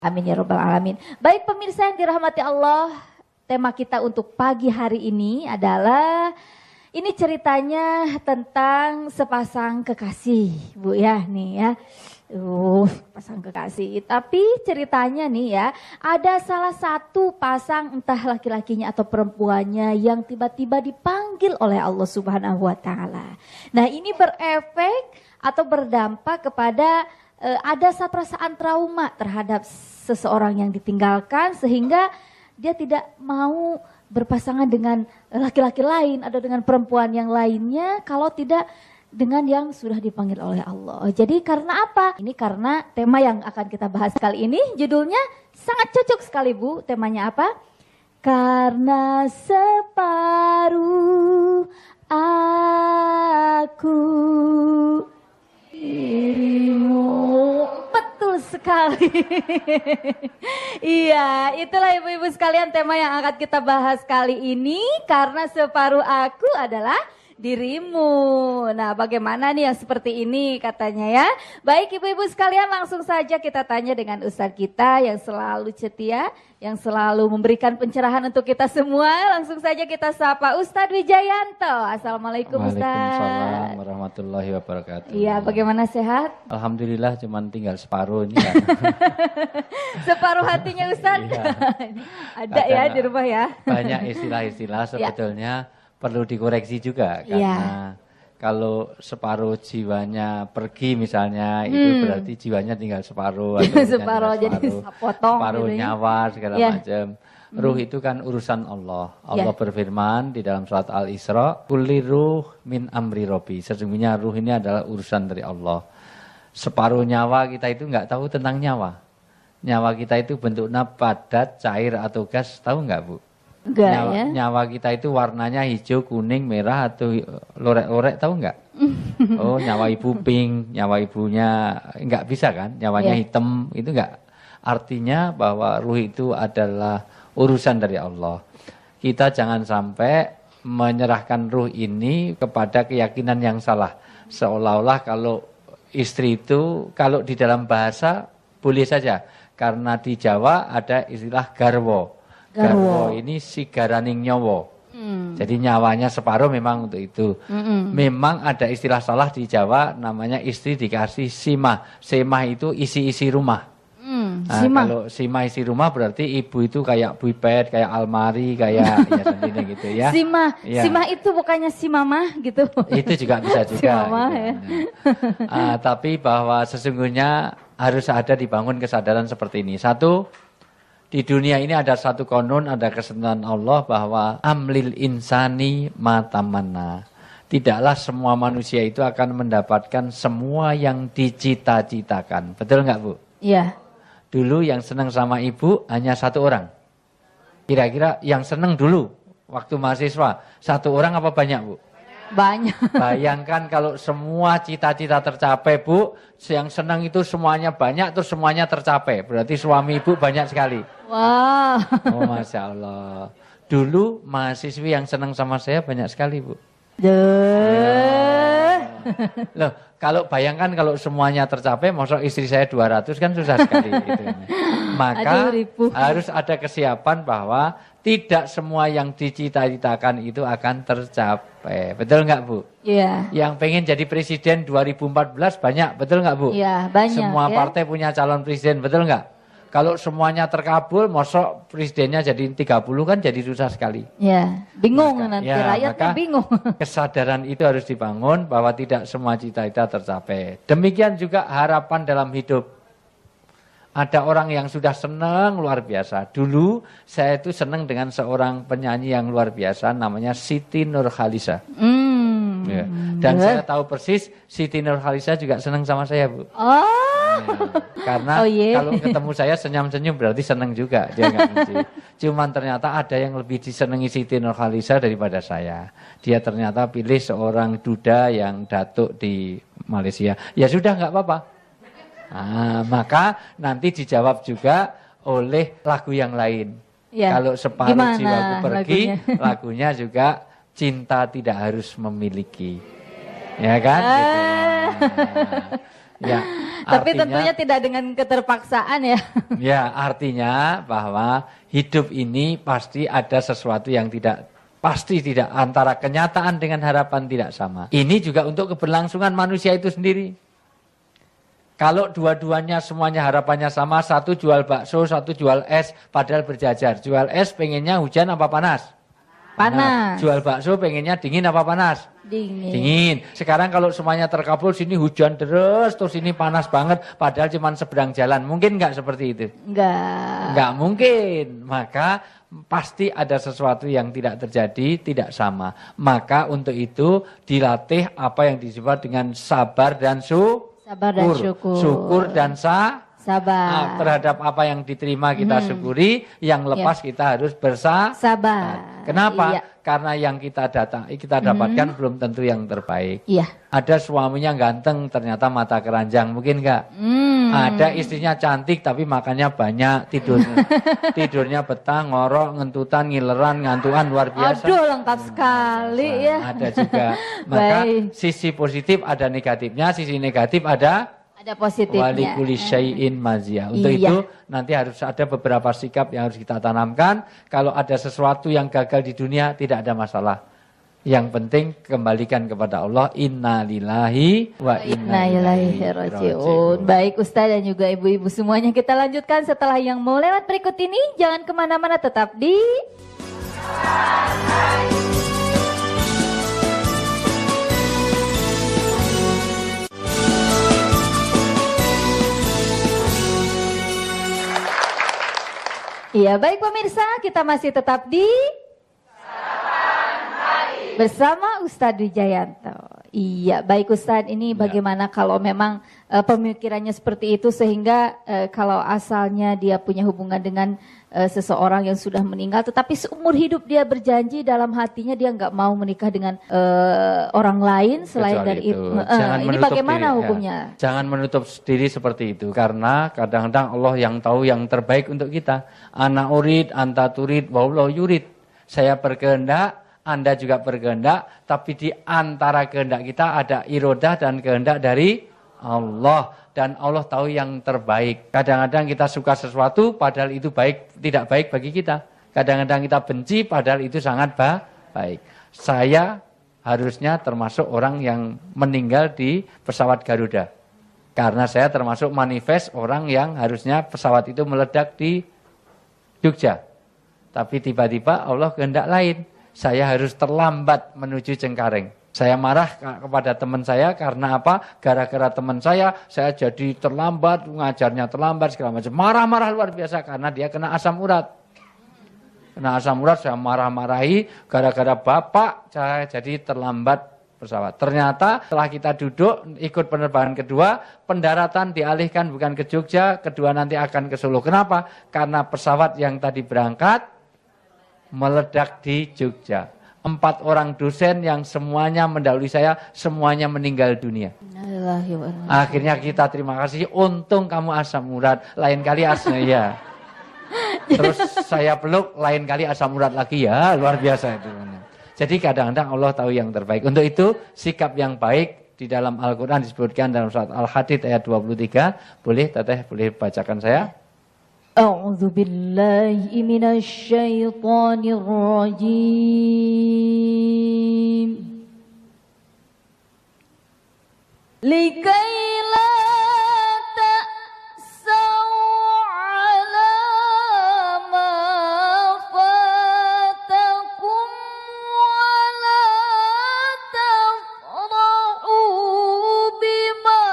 Amin ya rabbal alamin. Baik pemirsa yang dirahmati Allah, tema kita untuk pagi hari ini adalah ini ceritanya tentang sepasang kekasih, Bu ya nih ya. Pasang kekasih. Tapi ceritanya nih ya, ada salah satu pasang entah laki-lakinya atau perempuannya yang tiba-tiba dipanggil oleh Allah Subhanahu wa taala. Nah, ini berefek atau berdampak kepada ada perasaan trauma terhadap seseorang yang ditinggalkan sehingga dia tidak mau berpasangan dengan laki-laki lain atau dengan perempuan yang lainnya kalau tidak dengan yang sudah dipanggil oleh Allah. Jadi karena apa? Ini karena tema yang akan kita bahas kali ini judulnya sangat cocok sekali Bu. Temanya apa? Karena separuh aku dirimu. Betul sekali. Iya, itulah ibu-ibu sekalian tema yang akan kita bahas kali ini. Karena separuh aku adalah dirimu. Nah, bagaimana nih yang seperti ini katanya ya. Baik ibu-ibu sekalian, langsung saja kita tanya dengan Ustadz kita yang selalu setia, yang selalu memberikan pencerahan untuk kita semua. Langsung saja kita sapa Ustadz Wijayanto. Assalamualaikum Ustadz. Waalaikumsalam warahmatullahi wabarakatuh. Iya, bagaimana sehat? Alhamdulillah, cuman tinggal separuh ini ya. Separuh hatinya Ustadz. Iya. Ada ya di rumah ya. Banyak istilah-istilah sebetulnya perlu dikoreksi juga karena kalau separuh jiwanya pergi misalnya itu berarti jiwanya tinggal separuh atau separuh jadi potong separuh gitu nyawa segala macam. Ruh itu kan urusan Allah. Allah berfirman di dalam surat Al-Isra, "Kulli ruh min amri Rabbi." Sesungguhnya ruh ini adalah urusan dari Allah. Separuh nyawa kita itu enggak tahu tentang nyawa. Nyawa kita itu bentuknya padat, cair atau gas, tahu enggak Bu? Enggak, ya? Nyawa kita itu warnanya hijau, kuning, merah atau lorek-lorek, tahu enggak? Oh, nyawa ibu pink, nyawa ibunya enggak bisa kan? Nyawanya hitam, itu enggak. Artinya bahwa ruh itu adalah urusan dari Allah. Kita jangan sampai menyerahkan ruh ini kepada keyakinan yang salah. Seolah-olah kalau istri itu, kalau di dalam bahasa boleh saja. Karena di Jawa ada istilah garwo. Garwo ini sigaraning nyawa. Jadi nyawanya separuh memang untuk itu. Memang ada istilah salah di Jawa namanya istri dikasih simah. Simah itu isi-isi rumah. Nah, kalau simah isi rumah berarti ibu itu kayak buipet, kayak almari, kayak ya sendiri gitu ya. Simah, simah itu bukannya si mama gitu. Itu juga bisa juga. Si mama, gitu. Ya. Tapi bahwa sesungguhnya harus ada dibangun kesadaran seperti ini. Satu, di dunia ini ada satu konon, ada kesenangan Allah bahwa amlil insani matamanna. Tidaklah semua manusia itu akan mendapatkan semua yang dicita-citakan. Betul nggak Bu? Iya. Dulu yang senang sama ibu hanya satu orang. Kira-kira yang senang dulu waktu mahasiswa satu orang apa banyak Bu? Banyak. Bayangkan kalau semua cita-cita tercapai Bu, yang senang itu semuanya banyak terus semuanya tercapai. Berarti suami ibu banyak sekali. Wow. Oh Masya Allah. Dulu mahasiswi yang senang sama saya banyak sekali Bu. Loh, kalau bayangkan kalau semuanya tercapai, maksud istri saya 200 kan susah sekali gitu. Maka harus ada kesiapan bahwa tidak semua yang dicita-citakan itu akan tercapai. Betul nggak Bu? Iya. Yang pengen jadi presiden 2014 banyak, betul nggak Bu? Iya, banyak. Semua partai punya calon presiden, betul nggak? Kalau semuanya terkabul, mosok presidennya jadi 30 kan jadi susah sekali. Ya, bingung nanti rakyatnya bingung. Kesadaran itu harus dibangun bahwa tidak semua cita-cita tercapai. Demikian juga harapan dalam hidup. Ada orang yang sudah senang luar biasa. Dulu saya itu senang dengan seorang penyanyi yang luar biasa namanya Siti Nurhaliza. Ya. Dan saya tahu persis Siti Nurhaliza juga senang sama saya Bu. Karena kalau ketemu saya senyum-senyum berarti senang juga. Dia nggak benci. Cuman ternyata ada yang lebih disenangi Siti Nurhaliza daripada saya. Dia ternyata pilih seorang duda yang datuk di Malaysia. Ya sudah nggak apa-apa. Maka nanti dijawab juga oleh lagu yang lain. Ya. Kalau separuh jiwaku pergi, lagunya juga Cinta Tidak Harus Memiliki. Ya kan? Gitu. Ya, Tapi artinya, tentunya tidak dengan keterpaksaan ya. ya, artinya bahwa hidup ini pasti ada sesuatu yang pasti tidak, antara kenyataan dengan harapan tidak sama. Ini juga untuk keberlangsungan manusia itu sendiri. Kalau dua-duanya semuanya harapannya sama, satu jual bakso, satu jual es, padahal berjajar. Jual es pengennya hujan apa panas? Panas. Jual bakso pengennya dingin apa panas? Dingin. Dingin. Sekarang kalau semuanya terkabul, sini hujan terus, terus ini panas banget, padahal cuma seberang jalan. Mungkin nggak seperti itu? Nggak mungkin. Maka pasti ada sesuatu yang tidak terjadi, tidak sama. Maka untuk itu dilatih apa yang disebut dengan sabar dan Sabar dan syukur. Syukur dan sabar. Terhadap apa yang diterima kita syukuri, yang lepas kita harus sabar. Kenapa? Iya. Karena yang kita dapatkan belum tentu yang terbaik. Iya. Ada suaminya ganteng, ternyata mata keranjang, mungkin enggak? Ada istrinya cantik tapi makannya banyak, tidurnya betah, ngorok, ngentutan, ngileran, ngantuan luar biasa. Aduh, lengkap sekali ya. Ada juga. Maka Baik. sisi positif ada negatifnya, sisi negatif ada positifnya. walikuli syai'in maziyah. Untuk Iya. itu nanti harus ada beberapa sikap yang harus kita tanamkan. Kalau ada sesuatu yang gagal di dunia tidak ada masalah. Yang penting kembalikan kepada Allah. Inna lillahi wa inna ilaihi raji'un. Baik Ustaz dan juga ibu-ibu semuanya, kita lanjutkan setelah yang mau lewat berikut ini. Jangan kemana-mana, tetap di Iya, baik pemirsa, kita masih tetap di bersama Ustadz Wijayanto. Iya, baik Ustadz, ini bagaimana kalau memang pemikirannya seperti itu sehingga kalau asalnya dia punya hubungan dengan seseorang yang sudah meninggal, tetapi seumur hidup dia berjanji dalam hatinya dia nggak mau menikah dengan orang lain selain Kecuali dari itu. ini bagaimana diri, hukumnya? Ya. Jangan menutup diri seperti itu, karena kadang-kadang Allah yang tahu yang terbaik untuk kita. Ana urid, anta turid, wallahu yurid. Saya berkehendak, Anda juga berkehendak, tapi di antara kehendak kita ada irodah dan kehendak dari Allah. Dan Allah tahu yang terbaik. Kadang-kadang kita suka sesuatu padahal itu tidak baik bagi kita. Kadang-kadang kita benci padahal itu sangat baik. Saya harusnya termasuk orang yang meninggal di pesawat Garuda. Karena saya termasuk manifest orang yang harusnya pesawat itu meledak di Jogja. Tapi tiba-tiba Allah kehendak lain. Saya harus terlambat menuju Cengkareng. Saya marah kepada teman saya karena apa? Gara-gara teman saya jadi terlambat, ngajarnya terlambat, segala macam. Marah-marah luar biasa karena dia kena asam urat. Kena asam urat, saya marah-marahi. Gara-gara bapak, saya jadi terlambat pesawat. Ternyata setelah kita duduk, ikut penerbangan kedua, pendaratan dialihkan bukan ke Jogja, kedua nanti akan ke Solo. Kenapa? Karena pesawat yang tadi berangkat, meledak di Jogja. 4 orang dosen yang semuanya mendahului saya, semuanya meninggal dunia. Akhirnya kita terima kasih, untung kamu asam urat, lain kali ya. Terus saya peluk, lain kali asam urat lagi ya, luar biasa itu. Jadi kadang-kadang Allah tahu yang terbaik. Untuk itu sikap yang baik di dalam Al-Quran disebutkan dalam surat Al-Hadid ayat 23. Boleh Teteh, boleh bacakan saya? A'udzu billahi minasy syaithanir rajim. Likai la ta'sau 'ala ma fatakum wa la tafrahu bima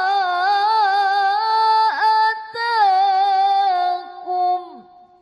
atakum.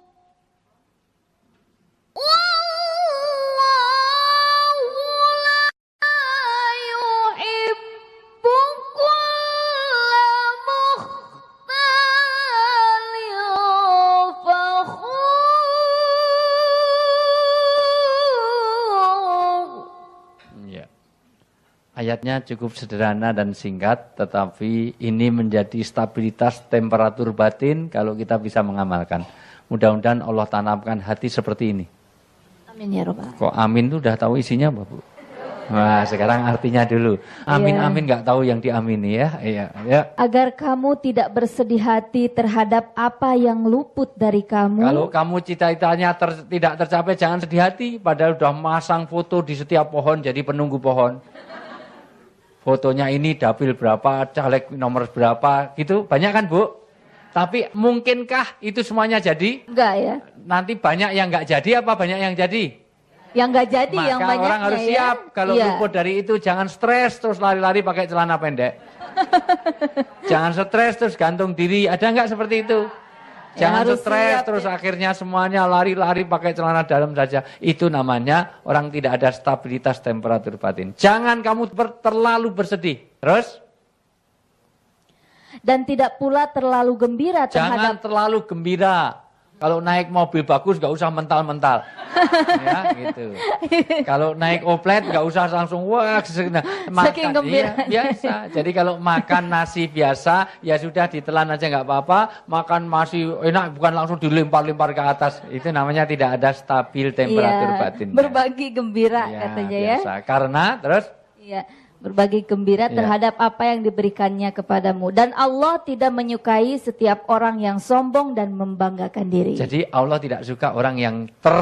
Ayatnya cukup sederhana dan singkat, tetapi ini menjadi stabilitas temperatur batin kalau kita bisa mengamalkan. Mudah-mudahan Allah tanamkan hati seperti ini. Amin ya Rabbal. Kok amin itu udah tahu isinya, Bu? Wah, sekarang artinya dulu. Amin, Iya. amin, nggak tahu yang diamini ya. Iya, ya. Agar kamu tidak bersedih hati terhadap apa yang luput dari kamu. Kalau kamu cita-citanya tidak tercapai, jangan sedih hati. Padahal udah masang foto di setiap pohon, jadi penunggu pohon. Fotonya ini dapil berapa, caleg nomor berapa, gitu. Banyak kan, Bu? Tapi mungkinkah itu semuanya jadi? Enggak ya? Nanti banyak yang nggak jadi apa banyak yang jadi? Yang enggak jadi, Maka yang banyaknya orang harus ya. siap. Kalau Iya. luput dari itu, jangan stres terus lari-lari pakai celana pendek. Jangan stres terus gantung diri. Ada nggak seperti itu? Ya, Jangan harus stres siap, terus ya. akhirnya semuanya lari-lari pakai celana dalam saja. Itu namanya orang tidak ada stabilitas temperatur batin. Jangan kamu terlalu bersedih. Terus? Dan tidak pula terlalu gembira Jangan terhadap terlalu gembira. Kalau naik mobil bagus nggak usah mental-mental. Ya, gitu. Kalau naik oplet nggak usah langsung wah Saking gembiranya. iya, biasa. Jadi kalau makan nasi biasa ya sudah ditelan aja nggak apa-apa. Makan masih enak bukan langsung dilempar-lempar ke atas. Itu namanya tidak ada stabil temperatur Iya, batin. berbagi gembira Ya, katanya ya. biasa. Karena terus Iya, berbagi gembira Iya. terhadap apa yang diberikannya kepadamu. Dan Allah tidak menyukai setiap orang yang sombong dan membanggakan diri. jadi Allah tidak suka orang yang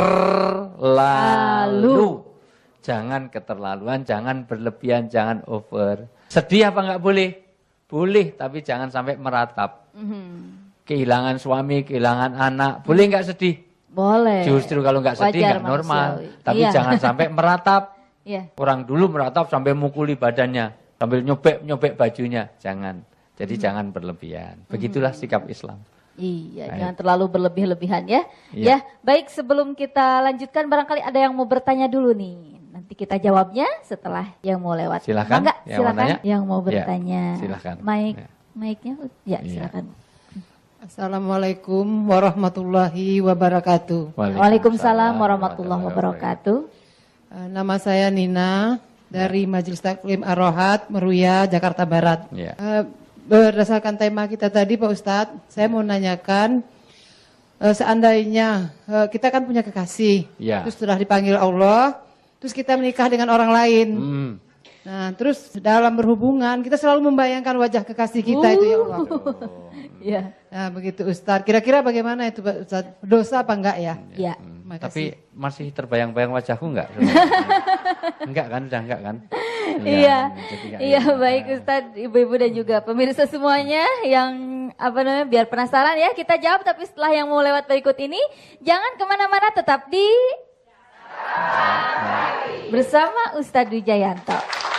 terlalu. Jangan keterlaluan, jangan berlebihan, jangan over. Sedih apa enggak boleh? Boleh, tapi jangan sampai meratap. Kehilangan suami, kehilangan anak, boleh enggak sedih? Boleh. Justru kalau enggak sedih Wajar enggak normal. manusiawi. Tapi Iya. jangan sampai meratap. Iya. Orang dulu meratap sampai mukuli badannya, sambil nyobek bajunya. Jangan. Jadi jangan berlebihan. Begitulah sikap Islam. Iya, Baik. jangan terlalu berlebih-lebihan ya. Iya. Ya, baik sebelum kita lanjutkan barangkali ada yang mau bertanya dulu nih. Nanti kita jawabnya setelah yang mau lewat. Silakan, Mangga, yang mau silakan tanya. yang mau Ya, bertanya. silakan. Mic, Ya. mic-nya, ya Iya. silakan. Assalamualaikum warahmatullahi wabarakatuh. Waalaikumsalam warahmatullahi wabarakatuh. Nama saya Nina dari Majelis Taklim Ar-Rohat, Meruya, Jakarta Barat. Ya. Berdasarkan tema kita tadi Pak Ustadz, saya mau nanyakan, seandainya kita kan punya kekasih, Ya. terus sudah dipanggil Allah, terus kita menikah dengan orang lain. Nah, terus dalam berhubungan kita selalu membayangkan wajah kekasih kita itu ya Allah. Ya. Nah, begitu Ustadz. Kira-kira bagaimana itu Pak Ustadz? Dosa apa enggak ya? Ya. Makasih. Tapi masih terbayang-bayang wajahku enggak? Enggak kan? Udah enggak kan? Iya, jadi enggak iya ya. baik Ustadz, ibu-ibu dan juga pemirsa semuanya yang biar penasaran ya kita jawab tapi setelah yang mau lewat berikut ini jangan kemana-mana tetap di bersama Ustadz Wijayanto.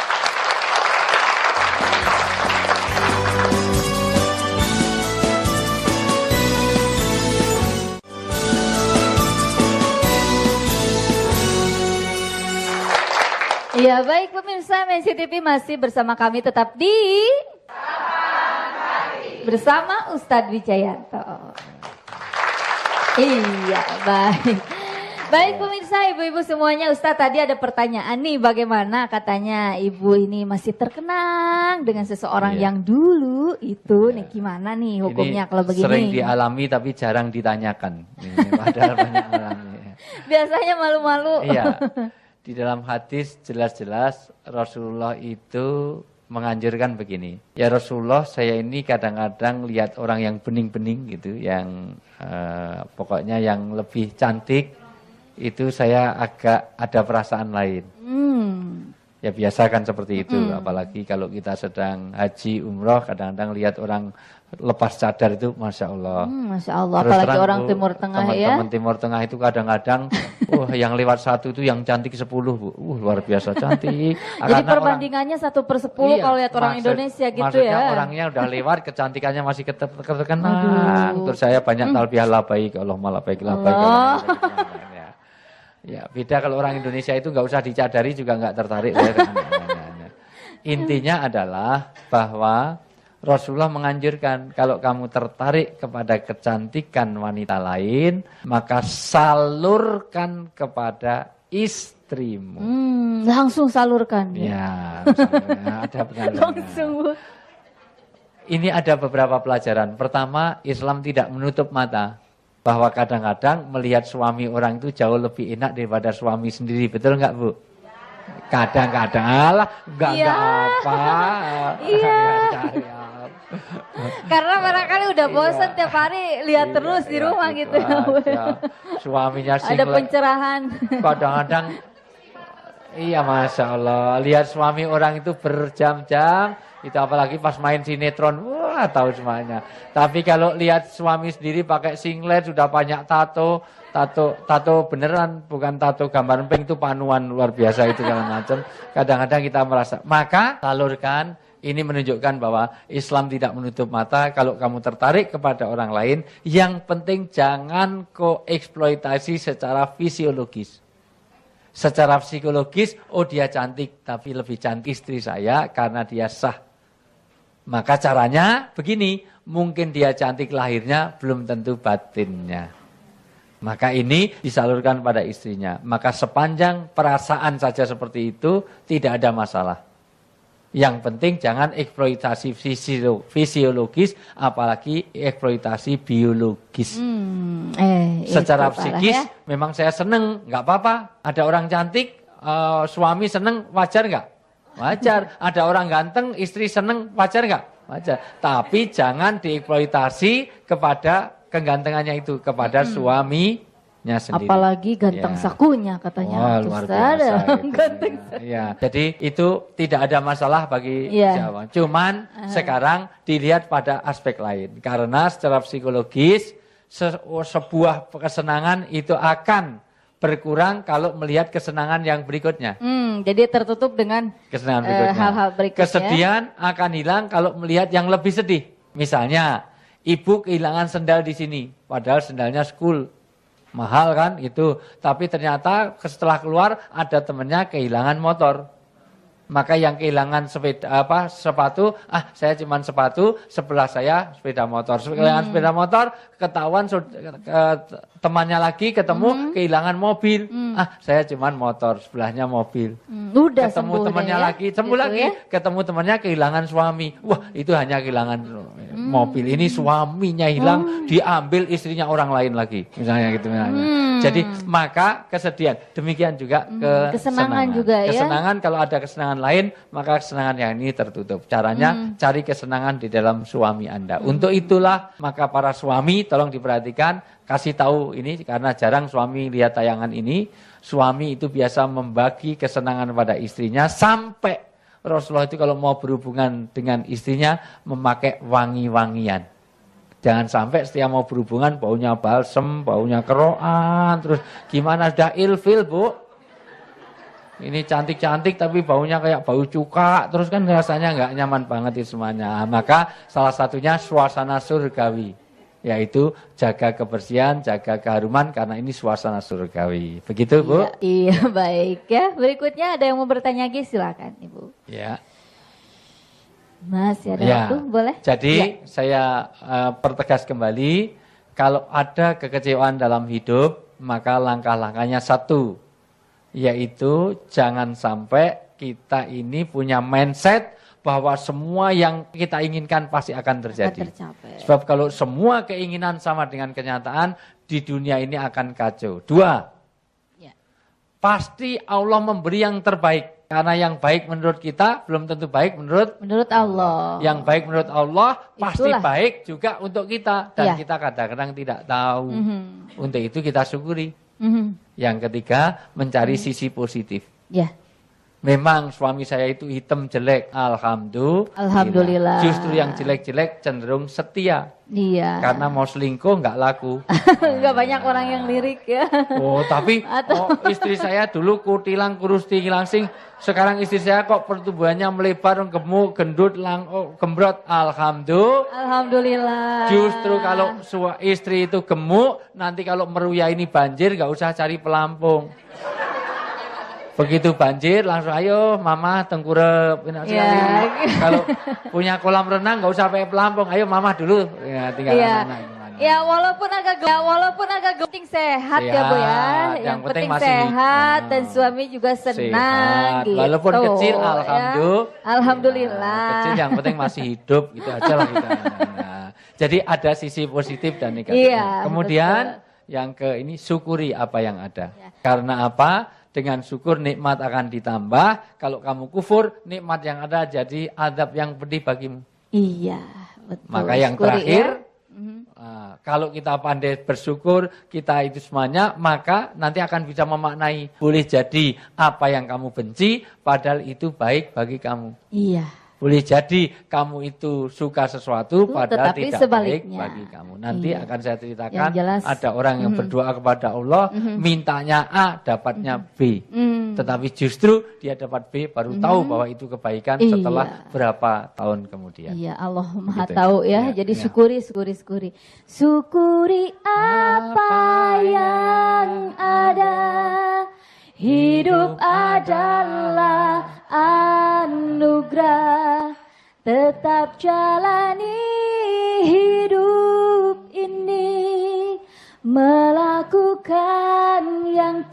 Ya baik pemirsa Mensi TV masih bersama kami tetap di bersama Ustadz Wijayanto. Iya baik. Baik pemirsa ibu-ibu semuanya Ustadz tadi ada pertanyaan nih bagaimana katanya ibu ini masih terkenang dengan seseorang Iya. yang dulu itu nih gimana nih hukumnya Ini kalau begini. sering dialami tapi jarang ditanyakan. Ini padahal banyak orang. Ya. Biasanya malu-malu. Iya. Di dalam hadis jelas-jelas Rasulullah itu menganjurkan begini. Ya Rasulullah, saya ini kadang-kadang lihat orang yang bening-bening gitu, yang pokoknya yang lebih cantik, itu saya agak ada perasaan lain. Ya biasa kan seperti itu, apalagi kalau kita sedang haji, umroh, kadang-kadang lihat orang lepas cadar itu, Masya Allah. Masya Allah, Terus apalagi terang, orang Timur Tengah ya. Teman-teman Timur Tengah itu kadang-kadang, yang lewat satu itu yang cantik 10, Bu. Luar biasa cantik. Jadi Karena perbandingannya 1/10 kalau lihat orang Indonesia gitu maksudnya ya. orangnya udah lewat, kecantikannya masih terkenang. Terus saya banyak talbiyah labaik, Allahumma labaik, labaik. Allah. Ya, beda kalau orang Indonesia itu nggak usah dicadari juga nggak tertarik. Intinya adalah bahwa Rasulullah menganjurkan kalau kamu tertarik kepada kecantikan wanita lain, maka salurkan kepada istrimu. Langsung salurkan. Ya, misalnya ada penyaluran. Langsung Bu. Ini ada beberapa pelajaran. Pertama, Islam tidak menutup mata. Bahwa kadang-kadang melihat suami orang itu jauh lebih enak daripada suami sendiri. Betul nggak Bu? Kadang-kadang alah enggak apa. Iya. Cari apa. Karena barangkali udah bosan tiap hari lihat terus di rumah gitu. aja. Suaminya Ada pencerahan. Kadang-kadang iya Masya Allah. Lihat suami orang itu berjam-jam. Itu apalagi pas main sinetron. Wah tahu semuanya. Tapi kalau lihat suami sendiri pakai singlet. Sudah banyak tato. Tato beneran. Bukan tato gambar pink itu panuan luar biasa itu segala macam. Kadang-kadang kita merasa. Maka salurkan. Ini menunjukkan bahwa Islam tidak menutup mata kalau kamu tertarik kepada orang lain. Yang penting jangan koeksploitasi secara fisiologis. Secara psikologis, oh dia cantik, tapi lebih cantik istri saya karena dia sah. Maka caranya begini, mungkin dia cantik lahirnya, belum tentu batinnya. Maka ini disalurkan pada istrinya. Maka sepanjang perasaan saja seperti itu, tidak ada masalah. Yang penting jangan eksploitasi fisiologis, apalagi eksploitasi biologis. Secara psikis, memang saya seneng, nggak apa-apa. Ada orang cantik, suami seneng, wajar nggak? Wajar. Ada orang ganteng, istri seneng, wajar nggak? Wajar. Tapi jangan dieksploitasi kepada kegantengannya itu, kepada suami. Sendiri. Apalagi ganteng sakunya katanya. Wah, luar biasa. Ganteng. Ya, jadi itu tidak ada masalah bagi Jawa. Cuman sekarang dilihat pada aspek lain. Karena secara psikologis sebuah kesenangan itu akan berkurang kalau melihat kesenangan yang berikutnya. Jadi tertutup dengan kesenangan berikutnya. Hal-hal berikutnya. Kesedihan akan hilang kalau melihat yang lebih sedih. Misalnya, ibu kehilangan sendal di sini, padahal sendalnya school. Mahal kan itu, tapi ternyata setelah keluar ada temennya kehilangan motor. Maka yang kehilangan sepatu, saya cuma sepatu, sebelah saya sepeda motor. Kehilangan sepeda motor, ketahuan temannya lagi ketemu kehilangan mobil. Saya cuma motor, sebelahnya mobil. Udah ketemu temannya lagi, sembuh gitu lagi, ketemu temannya kehilangan suami. Wah, itu hanya kehilangan mobil. Ini suaminya hilang, diambil istrinya orang lain lagi. Misalnya gitu Jadi maka kesedihan, demikian juga kesenangan juga ya. Kesenangan kalau ada kesenangan lain, maka kesenangan yang ini tertutup. Caranya cari kesenangan di dalam suami Anda. Untuk itulah maka para suami tolong diperhatikan, kasih tahu ini karena jarang suami lihat tayangan ini. Suami itu biasa membagi kesenangan pada istrinya sampai Rasulullah itu kalau mau berhubungan dengan istrinya memakai wangi-wangian. Jangan sampai setiap mau berhubungan baunya balsem, baunya keroan, terus gimana sudah ilfil Bu? Ini cantik-cantik tapi baunya kayak bau cuka, terus kan rasanya nggak nyaman banget itu semuanya. Maka salah satunya suasana surgawi, yaitu jaga kebersihan, jaga keharuman karena ini suasana surgawi. Begitu Bu? Iya baik ya. Berikutnya ada yang mau bertanya lagi silakan Ibu. Ya. Masih ada waktu, boleh? Jadi saya pertegas kembali, kalau ada kekecewaan dalam hidup, maka langkah-langkahnya satu, yaitu jangan sampai kita ini punya mindset bahwa semua yang kita inginkan pasti akan terjadi. Sebab kalau semua keinginan sama dengan kenyataan, di dunia ini akan kacau. Dua, pasti Allah memberi yang terbaik. Karena yang baik menurut kita belum tentu baik menurut Allah. Yang baik menurut Allah pasti baik juga untuk kita. Dan kita kadang-kadang tidak tahu. Untuk itu kita syukuri. Yang ketiga, mencari sisi positif. Memang suami saya itu hitam jelek. Alhamdulillah. Justru yang jelek-jelek cenderung setia. Iya. Karena mau selingkuh nggak laku. Nggak banyak orang yang lirik ya. Oh tapi istri saya dulu kutilang kurus tinggi langsing. Sekarang istri saya kok pertumbuhannya melebar, gemuk, gendut, gembrot. Alhamdulillah. Justru kalau istri itu gemuk, nanti kalau meruya ini banjir nggak usah cari pelampung. Begitu banjir langsung ayo mama tengkurep. Kalau punya kolam renang nggak usah pakai pelampung, ayo mama dulu. Ya tinggal sana. Ya walaupun agak penting sehat ya Bu ya. Yang penting sehat dan suami juga senang gitu. Walaupun kecil alhamdulillah. Kecil yang penting masih hidup gitu aja lah kita. Jadi ada sisi positif dan negatif. Kemudian yang ini syukuri apa yang ada. Karena apa? dengan syukur nikmat akan ditambah. Kalau kamu kufur, nikmat yang ada jadi azab yang pedih bagimu. Iya, betul. Maka yang Syukuri, terakhir, ya. kalau kita pandai bersyukur, kita itu semuanya, maka nanti akan bisa memaknai. Boleh jadi apa yang kamu benci, padahal itu baik bagi kamu. Iya. Boleh jadi kamu itu suka sesuatu padahal tetapi tidak sebaliknya. baik bagi kamu. Nanti Iya. akan saya ceritakan Yang jelas. ada orang yang berdoa kepada Allah, mintanya A, dapatnya B. Mm. Tetapi justru dia dapat B baru tahu bahwa itu kebaikan Iya. setelah berapa tahun kemudian. Iya, Allah Maha Begitu ya. tahu ya. Iya, Jadi iya. syukuri. Syukuri apa yang ada. Hidup adalah anugerah. Tetap jalani hidup ini, melakukan yang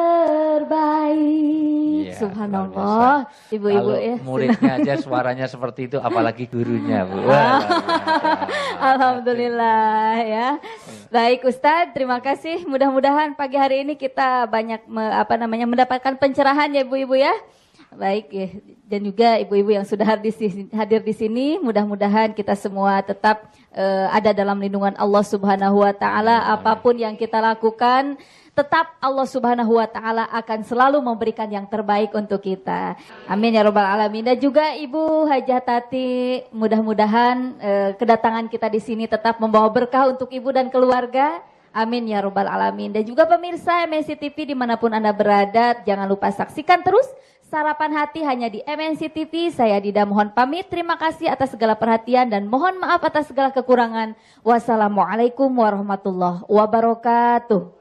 terbaik. Iya, Subhanallah, luar biasa. ibu-ibu Kalau ya. muridnya aja suaranya seperti itu, apalagi gurunya, Bu. Wah, luar biasa. Alhamdulillah ya. Baik Ustadz, terima kasih. Mudah-mudahan pagi hari ini kita banyak mendapatkan pencerahan ya ibu-ibu ya. Baik ya, dan juga ibu-ibu yang sudah hadir di sini, mudah-mudahan kita semua tetap ada dalam lindungan Allah Subhanahu wa taala. Apapun yang kita lakukan, tetap Allah Subhanahu wa taala akan selalu memberikan yang terbaik untuk kita. Amin ya rabbal alamin. Dan juga Ibu Hajah Tati, mudah-mudahan kedatangan kita di sini tetap membawa berkah untuk Ibu dan keluarga. Amin ya rabbal alamin. Dan juga pemirsa MNC TV dimanapun Anda berada, jangan lupa saksikan terus Sarapan Hati hanya di MNC TV. Saya Dida mohon pamit. Terima kasih atas segala perhatian dan mohon maaf atas segala kekurangan. Wassalamualaikum warahmatullahi wabarakatuh.